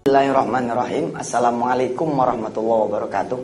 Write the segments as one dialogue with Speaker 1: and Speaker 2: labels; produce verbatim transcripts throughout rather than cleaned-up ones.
Speaker 1: Bismillahirrahmanirrahim. Assalamualaikum warahmatullahi wabarakatuh.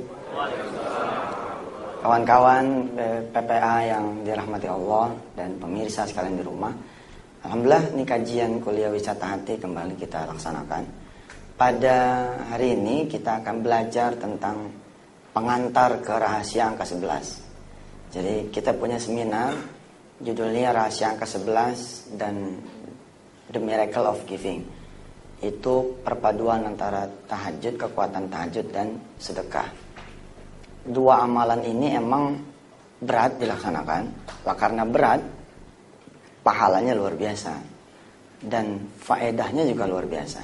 Speaker 1: Kawan-kawan P P A yang dirahmati Allah dan pemirsa sekalian di rumah, alhamdulillah ini kajian kuliah wisata hati kembali kita laksanakan. Pada hari ini kita akan belajar tentang pengantar ke rahasia angka sebelas. Jadi kita punya seminar judulnya Rahasia Angka sebelas dan The Miracle of Giving. Itu perpaduan antara tahajud, kekuatan tahajud dan sedekah. Dua amalan ini emang berat dilaksanakan. Wah, karena berat, pahalanya luar biasa dan faedahnya juga luar biasa.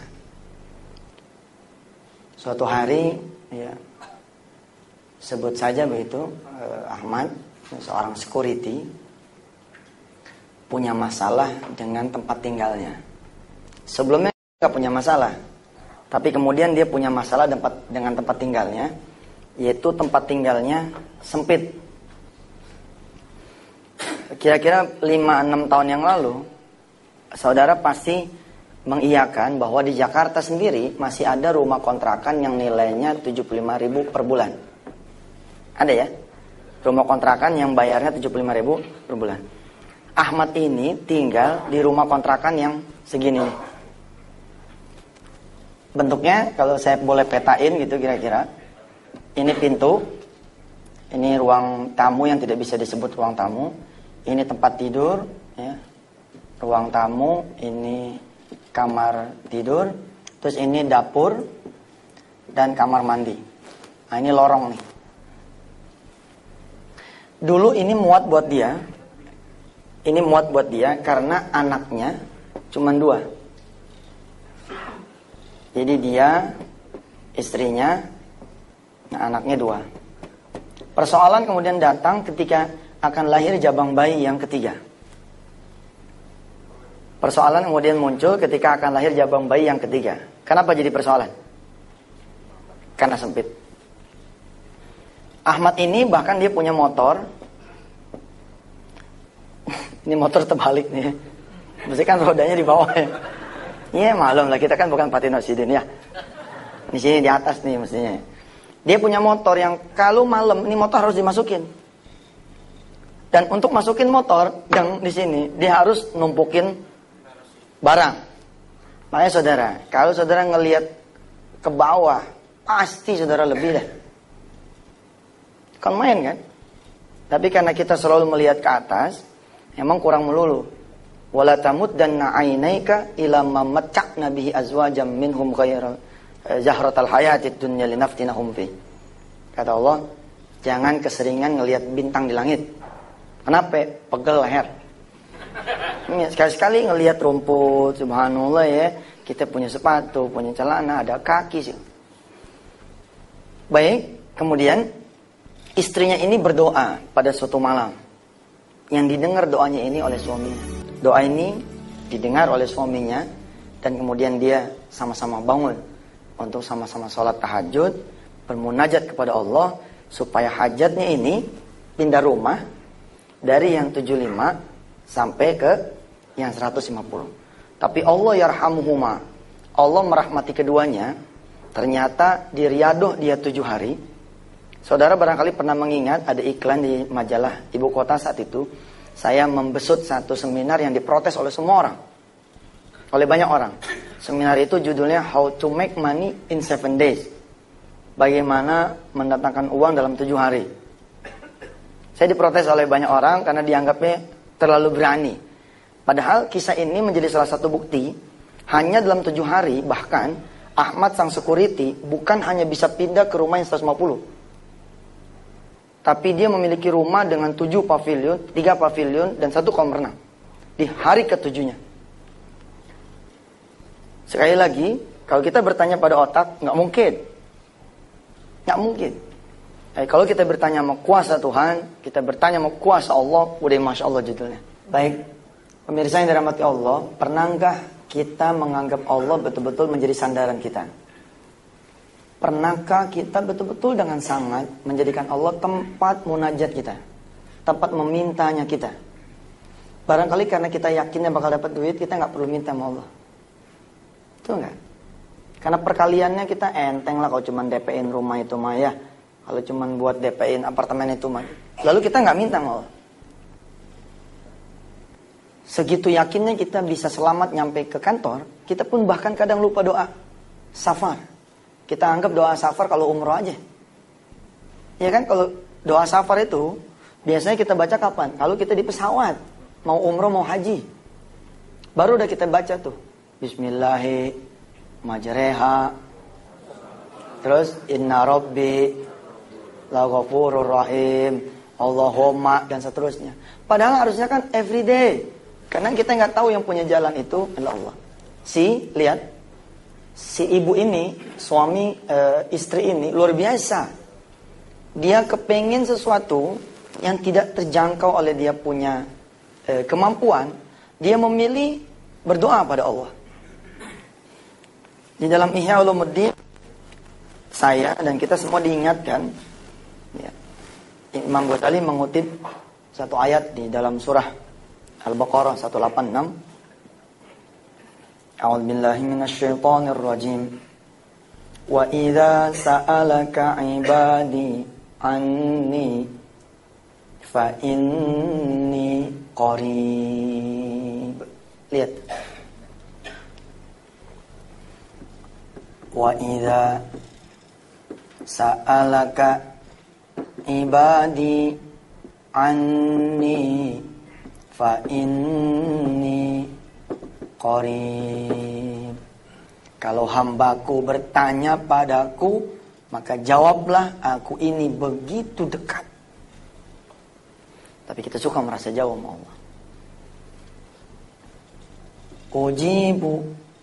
Speaker 1: Suatu hari, ya, sebut saja begitu, eh, Ahmad, seorang security, punya masalah dengan tempat tinggalnya. Sebelumnya nggak punya masalah, tapi kemudian dia punya masalah tempat, dengan tempat tinggalnya, yaitu tempat tinggalnya sempit. Kira-kira lima enam tahun yang lalu, saudara pasti mengiyakan bahwa di Jakarta sendiri masih ada rumah kontrakan yang nilainya tujuh puluh lima ribu per bulan. Ada ya? Rumah kontrakan yang bayarnya tujuh puluh lima ribu per bulan. Ahmad ini tinggal di rumah kontrakan yang segini nih. Bentuknya kalau saya boleh petain gitu kira-kira, ini pintu, ini ruang tamu yang tidak bisa disebut ruang tamu, ini tempat tidur, ya, ruang tamu, ini kamar tidur, terus ini dapur dan kamar mandi. Nah, ini lorong nih. Dulu ini muat buat dia, ini muat buat dia karena anaknya cuma dua. Jadi dia, istrinya, nah anaknya dua. Persoalan kemudian datang ketika akan lahir jabang bayi yang ketiga. Persoalan kemudian muncul ketika akan lahir jabang bayi yang ketiga. Kenapa jadi persoalan? Karena sempit. Ahmad ini bahkan dia punya motor. Ini motor terbalik nih. Mesti kan rodanya di bawah ya. Iya, malum lah, kita kan bukan Patino Sidin ya. Di sini di atas nih mestinya. Dia punya motor yang kalau malam ini motor harus dimasukin. Dan untuk masukin motor yang di sini dia harus numpukin barang. Makanya saudara, kalau saudara ngelihat ke bawah, pasti saudara lebih deh. Kan main kan? Tapi karena kita selalu melihat ke atas, emang kurang melulu. Wala tamuddanna 'ainaika ila ma matta'na bihi azwajam minhum ghairal zahratal hayatid dunya linaftinahum fi. Kata Allah, jangan keseringan ngelihat bintang di langit. Kenapa? Pegel leher. Sekali-sekali ngelihat rumput, subhanallah ya. Kita punya sepatu, punya celana, ada kaki sih. Baik, kemudian istrinya ini berdoa pada suatu malam. Yang didengar doanya ini oleh suaminya. Doa ini didengar oleh suaminya dan kemudian dia sama-sama bangun untuk sama-sama sholat tahajud, bermunajat kepada Allah supaya hajatnya ini pindah rumah dari yang tujuh puluh lima sampai ke yang seratus lima puluh. Tapi Allah yarhamuhuma, Allah merahmati keduanya. Ternyata di Riyadh dia tujuh hari. Saudara barangkali pernah mengingat ada iklan di majalah Ibu Kota saat itu. Saya membesut satu seminar yang diprotes oleh semua orang, oleh banyak orang. Seminar itu judulnya How to Make Money in Seven Days. Bagaimana mendatangkan uang dalam tujuh hari. Saya diprotes oleh banyak orang karena dianggapnya terlalu berani. Padahal kisah ini menjadi salah satu bukti. Hanya dalam tujuh hari, bahkan Ahmad sang security bukan hanya bisa pindah ke rumah yang seratus lima puluh. Tapi dia memiliki rumah dengan tujuh pavilion, tiga pavilion, dan satu kolam renang. Di hari ketujuhnya. Sekali lagi, kalau kita bertanya pada otak, nggak mungkin. Nggak mungkin. Eh, kalau kita bertanya mau kuasa Tuhan, kita bertanya mau kuasa Allah, udah Masya Allah judulnya. Baik, pemirsa yang dirahmati Allah, pernahkah kita menganggap Allah betul-betul menjadi sandaran kita? Pernahkah kita betul-betul dengan sangat menjadikan Allah tempat munajat kita, tempat memintanya kita? Barangkali karena kita yakinnya bakal dapat duit, kita nggak perlu minta sama Allah. Betul nggak? Karena perkaliannya kita enteng lah kalau cuma D P-in rumah itu mah ya. Kalau cuma buat D P-in apartemen itu mah. Lalu kita nggak minta sama Allah. Segitu yakinnya kita bisa selamat nyampe ke kantor, kita pun bahkan kadang lupa doa safar. Kita anggap doa safar kalau umroh aja. Ya kan, kalau doa safar itu biasanya kita baca kapan? Kalau kita di pesawat, mau umroh mau haji. Baru udah kita baca tuh. Bismillahirrahmanirrahim. Majreha, terus inna rabbi laghafurur rahim, Allahumma, dan seterusnya. Padahal harusnya kan everyday, karena kita nggak tahu yang punya jalan itu adalah Allah. Si lihat, si ibu ini, suami e, istri ini luar biasa. Dia kepengen sesuatu yang tidak terjangkau oleh dia punya e, kemampuan. Dia memilih berdoa pada Allah. Di dalam Ihya Ulumuddin, saya dan kita semua diingatkan, ya, Imam Ghazali mengutip satu ayat di dalam surah Al-Baqarah seratus delapan puluh enam. A'udzubillahi minasyaitonir rajim. Wa idza sa'alaka 'ibadi anni fa inni qarib. Lihat. Wa idza sa'alaka ibadi anni fa inni qarib. Kalau hambaku bertanya padaku, maka jawablah, aku ini begitu dekat. Tapi kita suka merasa jauh sama Allah. Ujibu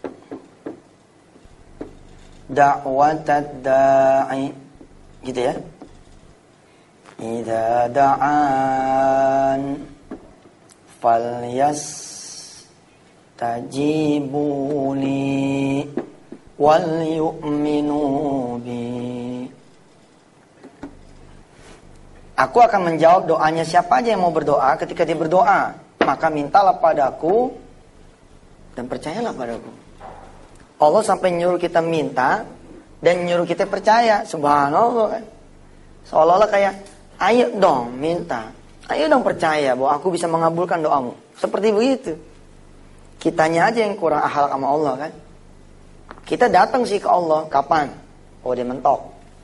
Speaker 1: da'watad da'i, gitu ya. Idza da'an falyas tajibuli wal yu'minu bi. Aku akan menjawab doanya siapa aja yang mau berdoa. Ketika dia berdoa, maka mintalah padaku dan percayalah padaku. Allah sampai nyuruh kita minta dan nyuruh kita percaya. Subhanallah kan. Seolah-olah kayak, ayo dong minta, ayo dong percaya bahwa aku bisa mengabulkan doamu. Seperti begitu. Kitanya aja yang kurang akhlak sama Allah kan. Kita datang sih ke Allah, kapan? Oh, dia mentok,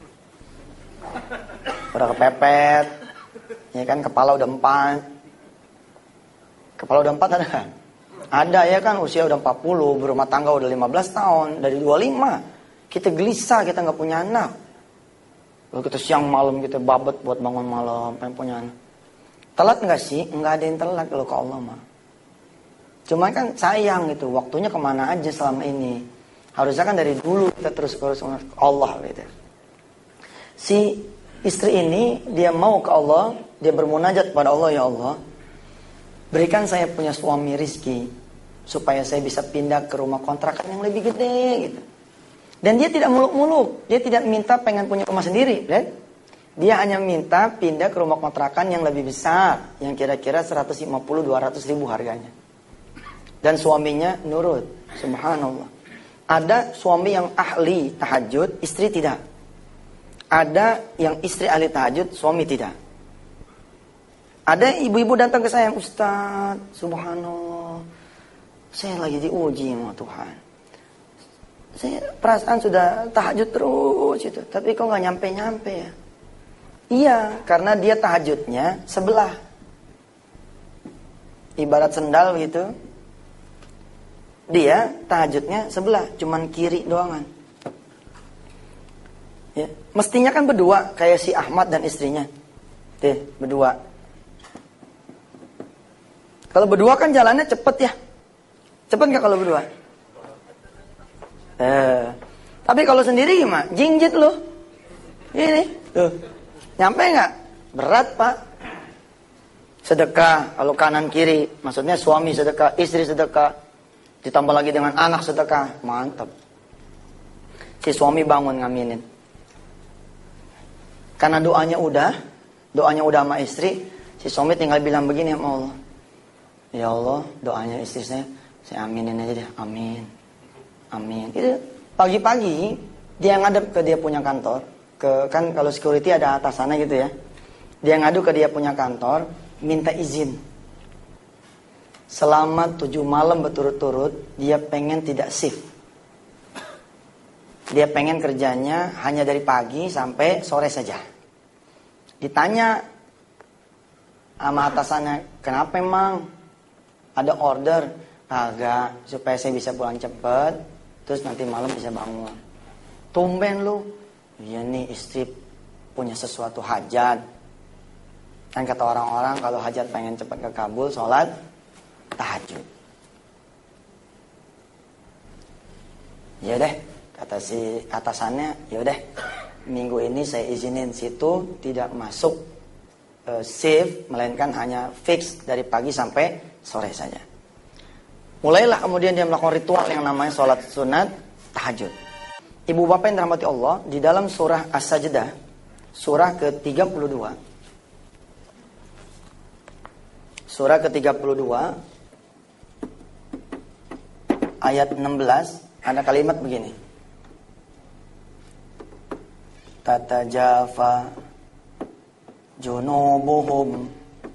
Speaker 1: udah kepepet, ya kan, kepala udah empat. Kepala udah empat ada kan? Ada ya kan, usia udah empat puluh, berumah tangga udah lima belas tahun, dari dua puluh lima. Kita gelisah, kita gak punya anak. Lalu kita siang malam kita babet buat bangun malam, pengen punya anak. Telat gak sih? Enggak ada yang telat kalau ke Allah mah. Cuma kan sayang gitu, waktunya kemana aja selama ini. Harusnya kan dari dulu kita terus-terus ke Allah gitu. Si istri ini, dia mau ke Allah, dia bermunajat kepada Allah, ya Allah, berikan saya punya suami rizki, supaya saya bisa pindah ke rumah kontrakan yang lebih gede gitu. Dan dia tidak muluk-muluk, dia tidak minta pengen punya rumah sendiri, kan? Dia hanya minta pindah ke rumah kontrakan yang lebih besar, yang kira-kira seratus lima puluh sampai dua ratus ribu harganya. Dan suaminya nurut, subhanallah. Ada suami yang ahli tahajud, istri tidak. Ada yang istri ahli tahajud, suami tidak. Ada ibu-ibu datang ke saya, Ustaz, subhanallah, saya lagi diuji sama Tuhan. Saya perasaan sudah tahajud terus itu, tapi kok nggak nyampe-nyampe ya? Iya, karena dia tahajudnya sebelah. Ibarat sendal gitu. Dia tahajudnya sebelah, cuman kiri doangan. Ya, mestinya kan berdua kayak si Ahmad dan istrinya. Tuh, berdua. Kalau berdua kan jalannya cepet ya. Cepet gak kalau berdua? Eh, tapi kalau sendiri gimana? Jingjit loh. Ini, tuh. Nyampe gak? Berat pak. Sedekah, kalau kanan kiri. Maksudnya suami sedekah, istri sedekah. Ditambah lagi dengan anak sedekah. Mantap. Si suami bangun ngaminin. Karena doanya udah. Doanya udah sama istri. Si suami tinggal bilang begini sama Allah. Ya Allah, doanya istri saya, saya aminin aja deh. Amin. Amin. Itu Pagi-pagi dia ngadep ke dia punya kantor, ke kan kalau security ada atasannya gitu ya. Dia ngadu ke dia punya kantor, minta izin. Selama tujuh malam berturut-turut, dia pengen tidak shift. Dia pengen kerjanya hanya dari pagi sampai sore saja. Ditanya sama atasannya, kenapa emang? Ada order? Kagak, supaya saya bisa pulang cepet, terus nanti malam bisa bangun. Tumben lu. Iya nih, istri punya sesuatu hajat. Kan kata orang-orang kalau hajat pengen cepat kekabul, sholat tahajud. Ya deh, kata si atasannya, ya udah minggu ini saya izinin situ tidak masuk uh, shift, melainkan hanya fix dari pagi sampai sore saja. Mulailah kemudian dia melakukan ritual yang namanya sholat sunat tahajud. Ibu bapak yang dirahmati Allah, di dalam surah As-Sajdah, surah ke tiga puluh dua, surah ke tiga puluh dua, ayat enam belas, ada kalimat begini. Tatajafa junubuhum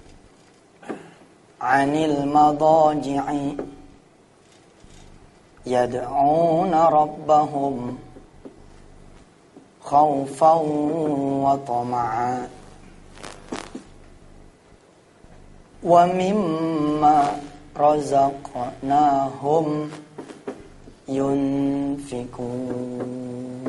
Speaker 1: anil madaji'i yad'una rabbahum khawfan wa tama'a wa mimma razaqnahum yunfikun.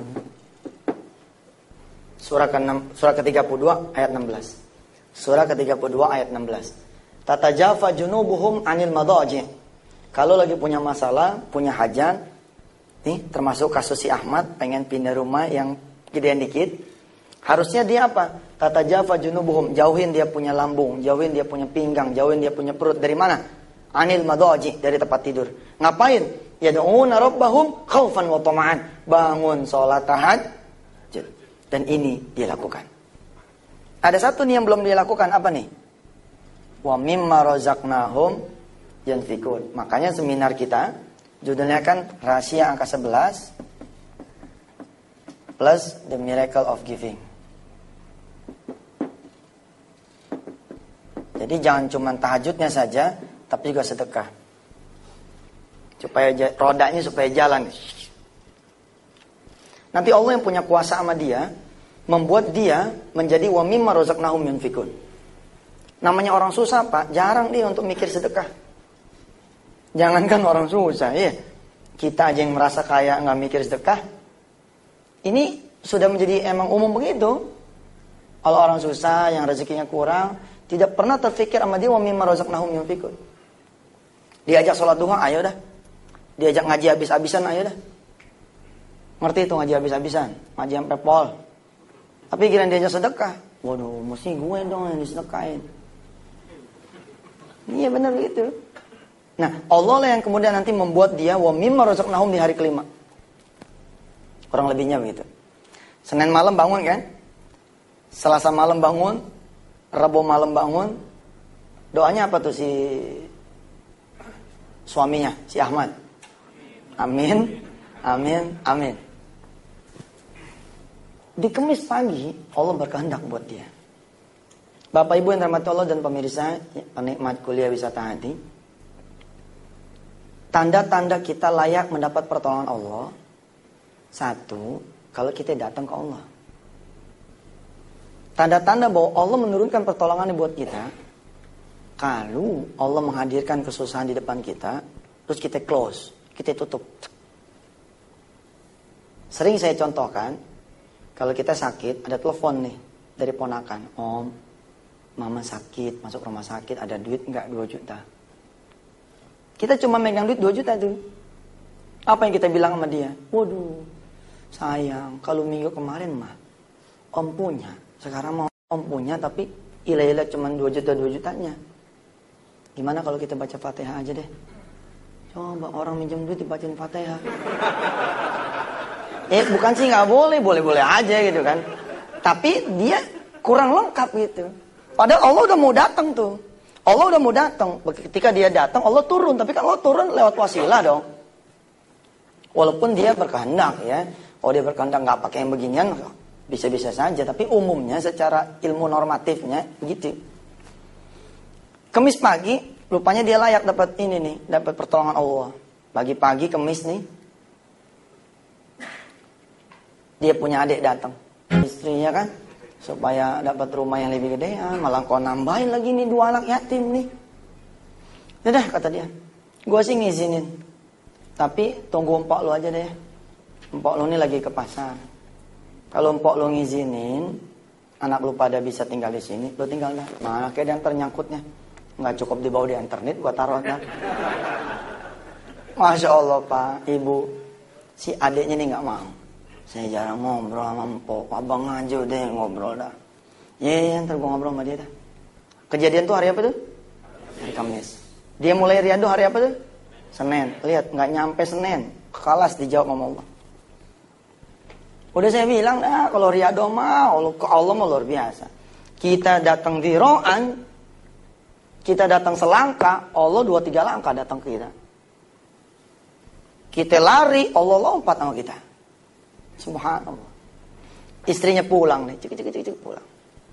Speaker 1: Surah ke surah ke tiga puluh dua ayat enam belas. Surah ke tiga puluh dua ayat enam belas. Tatajafa junubuhum anil madaji'. Kalau lagi punya masalah, punya hajat, nih termasuk kasus si Ahmad pengen pindah rumah yang gedean dikit, harusnya dia apa? Tatajafa junubuhum, jauhin dia punya lambung, jauhin dia punya pinggang, jauhin dia punya perut. Dari mana? Anil madaji', dari tempat tidur. Ngapain? Yad'una rabbahum khaufan wa tama'an. Bangun sholat tahajud. Dan ini dia lakukan. Ada satu nih yang belum dia lakukan, apa nih? Wa mimma razaqnahum yanfikun. Makanya seminar kita judulnya kan rahasia angka sebelas plus the miracle of giving. Jadi jangan cuma tahajudnya saja, tapi juga sedekah. Supaya rodanya supaya jalan. Nanti Allah yang punya kuasa sama dia membuat dia menjadi wa mimma razaqnahum yunfikun. Namanya orang susah, Pak, jarang dia untuk mikir sedekah. Jangankan orang susah, ya. Kita aja yang merasa kaya nggak mikir sedekah. Ini sudah menjadi emang umum begitu. Kalau orang susah yang rezekinya kurang, tidak pernah terfikir sama dia wa mimma razaqnahum yunfikun. Diajak sholat duha, ayo dah. Diajak ngaji habis-habisan, ayo dah. Ngerti itu ngaji habis-habisan, ngaji sampai pol. Tapi kira diajak sedekah, waduh, mesti gue dong yang disedekahin. Iya benar begitu. Nah, Allah lah yang kemudian nanti membuat dia wa mimma razaqnahum di hari kelima. Kurang lebihnya begitu. Senin malam bangun kan? Selasa malam bangun, Rabu malam bangun. Doanya apa tuh si suaminya, si Ahmad? Amin, amin, amin. Di Kamis pagi Allah berkehendak buat dia. Bapak Ibu yang dirahmati Allah dan pemirsa penikmat kuliah wisata hati, tanda-tanda kita layak mendapat pertolongan Allah, satu, kalau kita datang ke Allah. Tanda-tanda bahwa Allah menurunkan pertolongannya buat kita, kalau Allah menghadirkan kesusahan di depan kita, terus kita close, kita tutup. Sering saya contohkan, kalau kita sakit, ada telepon nih dari ponakan, Om, Mama sakit, masuk rumah sakit, ada duit enggak dua juta? Kita cuma megang duit dua juta tuh. Apa yang kita bilang sama dia? Waduh, sayang, kalau minggu kemarin mah Om punya. Sekarang mau Om punya tapi ilah-ilah cuma dua juta dua jutanya. Gimana kalau kita baca Fatihah aja deh? Coba orang minjem duit dibacain Fatihah. Eh bukan sih nggak boleh, boleh-boleh aja gitu kan. Tapi dia kurang lengkap gitu. Padahal Allah udah mau datang tuh. Allah udah mau datang. Ketika dia datang, Allah turun. Tapi kan Allah turun lewat wasilah dong. Walaupun dia berkehendak ya, oh dia berkehendak nggak pakai yang beginian, bisa-bisa saja. Tapi umumnya secara ilmu normatifnya begitu. Kemis pagi, rupanya dia layak dapat ini nih, dapat pertolongan Allah. Pagi-pagi kemis nih, dia punya adik datang, istrinya kan, supaya dapat rumah yang lebih gedean, malah kau nambahin lagi nih dua anak yatim nih. Udah kata dia, gue sih ngizinin, tapi tunggu empok lu aja deh. Empok lu nih lagi ke pasar. Kalau empok lu ngizinin, anak lu pada bisa tinggal di sini, lu tinggal dah. Mana kayak yang ternyangkutnya, nggak cukup dibawa di internet, gua taruh kan. Masya Allah Pak, Ibu, si adiknya nih nggak mau. Saya jarang ngobrol sama empok, abang aja deh ngobrol dah. Iya, yeah, ntar gue ngobrol sama dia dah. Kejadian tuh hari apa tuh? Hari Kamis. Dia mulai riado hari apa tuh? Senin. Lihat, nggak nyampe Senin, kelas dijawab sama Allah. Udah saya bilang dah, kalau riado mah, ke Allah mah luar biasa. Kita datang di roan, kita datang selangkah, Allah dua tiga langkah datang ke kita. Kita lari, Allah lompat sama kita. Subhanallah. Istrinya pulang nih, cik cik cik cik pulang.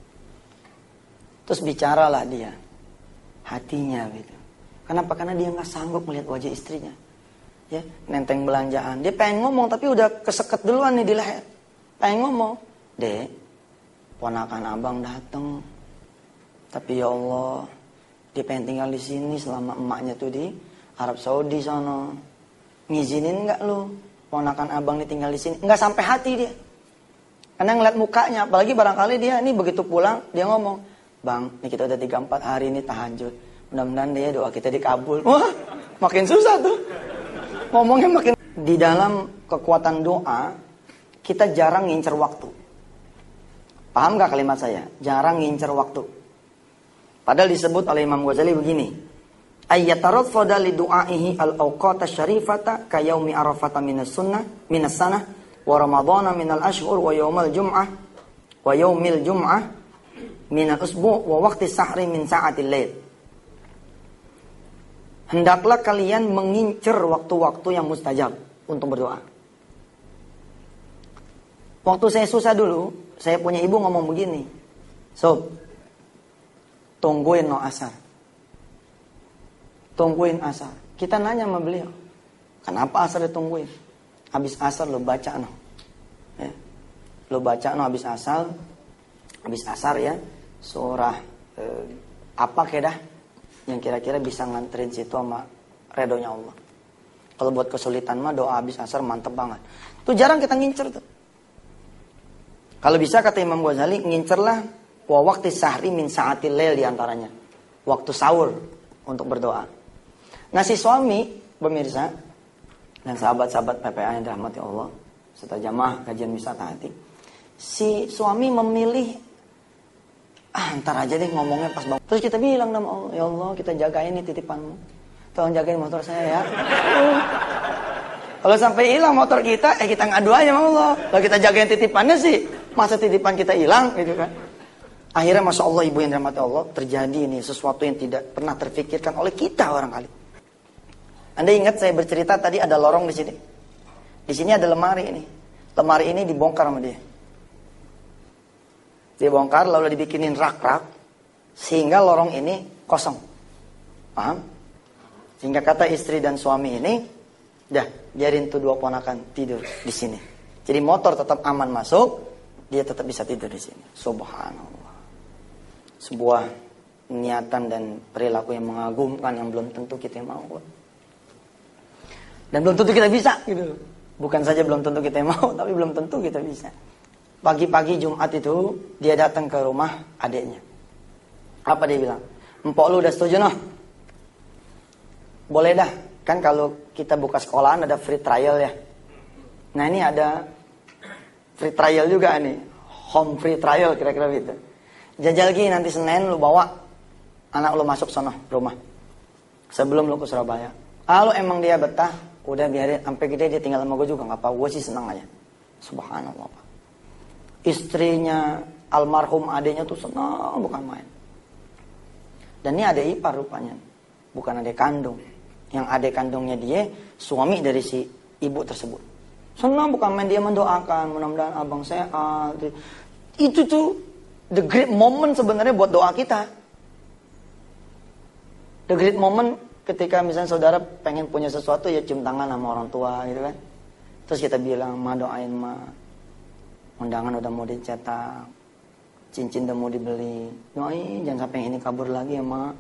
Speaker 1: Terus bicaralah dia, hatinya gitu. Kenapa? Karena dia nggak sanggup melihat wajah istrinya. Ya, nenteng belanjaan. Dia pengen ngomong tapi udah keseket duluan nih di leher. Pengen ngomong, Dek, ponakan abang datang. Tapi ya Allah, dia pengen tinggal di sini selama emaknya tuh di Arab Saudi sana. Ngizinin nggak lu? Ponakan abang nih tinggal di sini. Nggak sampai hati dia. Karena ngeliat mukanya, apalagi barangkali dia ini begitu pulang, dia ngomong, Bang, ini kita udah tiga empat hari ini tahajud. Mudah-mudahan dia doa kita dikabul. Wah, makin susah tuh. Ngomongnya makin. Di dalam kekuatan doa, kita jarang ngincer waktu. Paham gak kalimat saya? Jarang ngincer waktu. Padahal disebut oleh Imam Ghazali begini. Ayyatarafada li du'aihi al-awqata syarifata ka yaumi arafata minas sunnah minas sanah wa ramadhana minal ashhur wa yaumal jum'ah wa yaumil jum'ah minal usbu' wa waqti sahri min sa'atil lail. Hendaklah kalian mengincar waktu-waktu yang mustajab untuk berdoa. Waktu saya susah dulu, saya punya ibu ngomong begini. Sob, tungguin no asar. Tungguin asar. Kita nanya sama beliau, kenapa asar ditungguin? Habis asar lo baca no. Ya. Lo baca no habis asar. Habis asar ya. Surah eh, apa kedah yang kira-kira bisa nganterin situ sama redonya Allah. Kalau buat kesulitan mah doa habis asar mantep banget. Itu jarang kita ngincer tuh. Kalau bisa kata Imam Ghazali, ngincerlah wa waqti sahri min sa'atil lail diantaranya. Waktu sahur untuk berdoa. Nah si suami, pemirsa, dan sahabat-sahabat P P A yang dirahmati Allah, serta jamaah kajian wisata hati. Si suami memilih, ah ntar aja deh ngomongnya pas bangun. Terus kita bilang sama Allah, ya Allah kita jagain nih titipanmu. Tolong jagain motor saya ya. Uh. Kalau sampai hilang motor kita, eh kita ngadu aja sama Allah. Kalau kita jagain titipannya sih, masa titipan kita hilang gitu kan. Akhirnya Masya Allah ibu yang dirahmati Allah, terjadi ini sesuatu yang tidak pernah terfikirkan oleh kita barangkali. Anda ingat saya bercerita tadi ada lorong di sini. Di sini ada lemari ini. Lemari ini dibongkar sama dia. Dibongkar lalu dibikinin rak-rak sehingga lorong ini kosong. Paham? Sehingga kata istri dan suami ini, dah biarin tuh dua ponakan tidur di sini. Jadi motor tetap aman masuk, dia tetap bisa tidur di sini. Subhanallah. Sebuah niatan dan perilaku yang mengagumkan yang belum tentu kita mau. Dan belum tentu kita bisa gitu. Bukan saja belum tentu kita mau, tapi belum tentu kita bisa. Pagi-pagi Jumat itu dia datang ke rumah adiknya. Apa dia bilang? Empok lu udah setuju noh? Boleh dah. Kan kalau kita buka sekolahan ada free trial ya. Nah ini ada free trial juga nih. Home free trial kira-kira gitu. Jajal gini nanti Senin lu bawa anak lu masuk sono rumah. Sebelum lu ke Surabaya. Kalau emang dia betah, udah biarin sampai gede dia tinggal sama gue juga nggak apa, gue sih senang aja. Subhanallah Pak. Istrinya almarhum adiknya tuh senang bukan main. Dan ini adik ipar rupanya, bukan adik kandung. Yang adik kandungnya dia suami dari si ibu tersebut. Senang bukan main, dia mendoakan, mudah-mudahan abang sehat. Itu tuh the great moment sebenarnya buat doa kita. The great moment ketika misalnya saudara pengen punya sesuatu, ya cium tangan sama orang tua gitu kan. Terus kita bilang, ma doain ma, undangan udah mau dicetak, cincin udah mau dibeli, doain jangan sampai ini kabur lagi ya ma.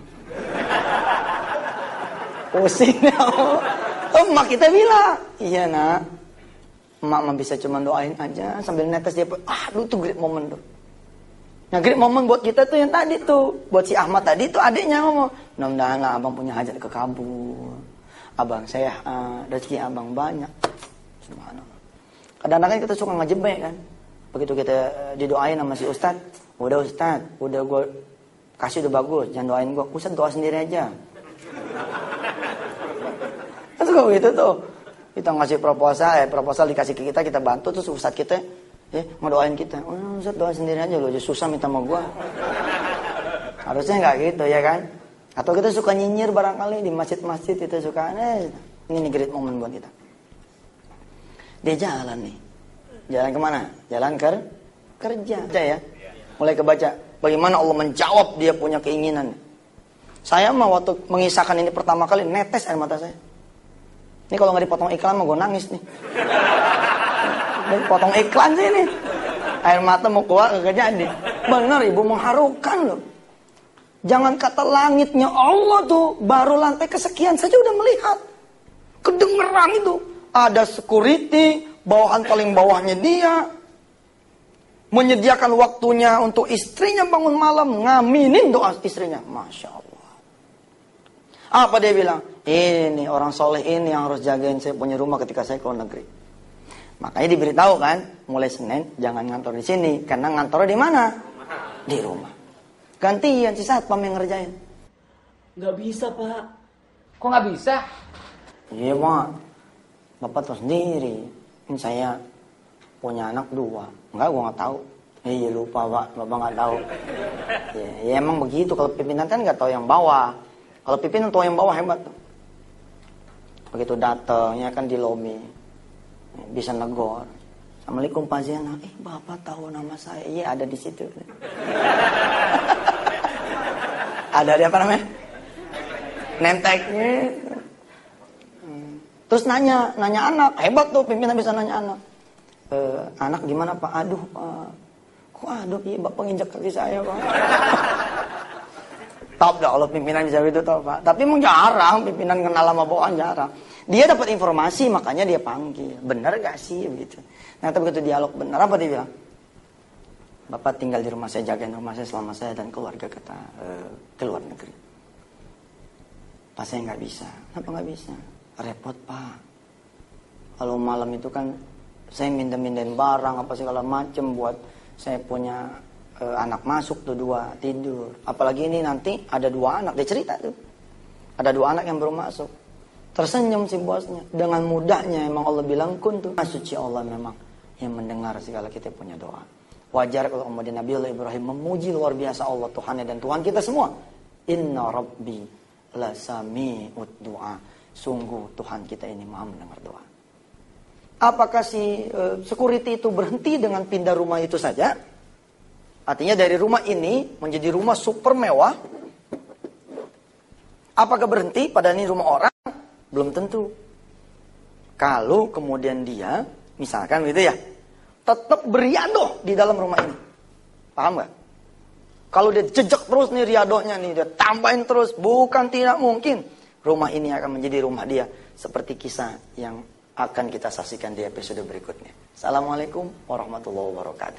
Speaker 1: Pusing ya. Oh, emak kita bilang, iya nak, emak mah bisa cuma doain aja sambil netes dia. Ah, lu tuh great moment tuh. Nah, great moment buat kita tuh yang tadi tuh, buat si Ahmad tadi tuh adiknya ngomong, mudah-mudahan lah abang punya hajat kekabul, abang sehat, rezeki abang banyak. Subhanallah. Kadang-kadang kita suka ngejebak kan. Begitu kita didoain sama si Ustad, udah Ustad, udah gue kasih udah bagus, jangan doain gue, Ustad doa sendiri aja. Terus kok gitu tuh, kita ngasih proposal, ya proposal dikasih ke kita, kita bantu, terus Ustad kita, ya ngedoain kita, oh Ustad doa sendiri aja loh, susah minta sama gue. Harusnya nggak gitu ya kan? Atau kita suka nyinyir barangkali di masjid-masjid, kita suka, eh, ini great moment buat kita. Dia jalan nih. Jalan kemana? Jalan ker kerja. Kerja ya. Mulai kebaca. Bagaimana Allah menjawab dia punya keinginan. Saya mah waktu mengisahkan ini pertama kali, netes air mata saya. Ini kalau nggak dipotong iklan mah gue nangis nih. Potong iklan sih nih. Air mata mau keluar kagak jadi. Benar ibu, mengharukan loh. Jangan kata langitnya Allah tuh, baru lantai kesekian saja udah melihat. Kedengeran itu. Ada security, bawahan paling bawahnya dia. Menyediakan waktunya untuk istrinya bangun malam. Ngaminin doa istrinya. Masya Allah. Apa dia bilang? Ini orang soleh ini yang harus jagain saya punya rumah ketika saya keluar negeri. Makanya diberitahu kan, mulai Senin jangan ngantor di sini. Karena ngantor di mana? Di rumah. Gantian si satpam yang ngerjain.
Speaker 2: Nggak bisa pak. Kok nggak bisa?
Speaker 1: Iya mak. Bapak tahu sendiri, ini saya punya anak dua. Enggak, gua nggak tahu. Iya lupa pak, bapak nggak tahu. Ya, ya emang begitu. Kalau pimpinan kan nggak tahu yang bawah. Kalau pimpinan tahu yang bawah hebat. Begitu datangnya kan di lobi, bisa negor. Assalamualaikum Pak Ziana. Eh bapak tahu nama saya? Iya ada di situ. Ada di apa namanya? Nemteknya. Terus nanya, nanya anak, hebat tuh pimpinan bisa nanya anak. E, anak gimana Pak? Aduh, Pak. Kok aduh, iya Bapak nginjak kaki saya Pak. Top dah kalau pimpinan bisa gitu tau Pak. Tapi emang jarang, pimpinan kenal sama bawahan jarang. Dia dapat informasi, makanya dia panggil. Bener gak sih? Begitu. Nah, tapi begitu dialog bener, apa dia bilang? Bapak tinggal di rumah saya, jagain rumah saya selama saya dan keluarga kata e, ke luar negeri. Pak saya nggak bisa. Kenapa nggak bisa? Repot Pak. Kalau malam itu kan saya minta-mindain barang apa segala macem buat saya punya e, anak masuk tuh dua tidur. Apalagi ini nanti ada dua anak, dia cerita tuh. Ada dua anak yang baru masuk. Tersenyum si bosnya. Dengan mudahnya emang Allah bilang kun tuh. Suci Allah memang yang mendengar segala kita punya doa. Wajar kalau kemudian Nabi Allah Ibrahim memuji luar biasa Allah Tuhannya dan Tuhan kita semua. Inna Rabbi la sami'ud du'a. Sungguh Tuhan kita ini maha mendengar doa. Apakah si uh, security itu berhenti dengan pindah rumah itu saja? Artinya dari rumah ini menjadi rumah super mewah. Apakah berhenti pada ini rumah orang? Belum tentu. Kalau kemudian dia, misalkan gitu ya, tetap beriadoh di dalam rumah ini. Paham gak? Kalau dia jejak terus nih riadohnya nih, dia tambahin terus, bukan tidak mungkin. Rumah ini akan menjadi rumah dia. Seperti kisah yang akan kita saksikan di episode berikutnya. Assalamualaikum warahmatullahi wabarakatuh.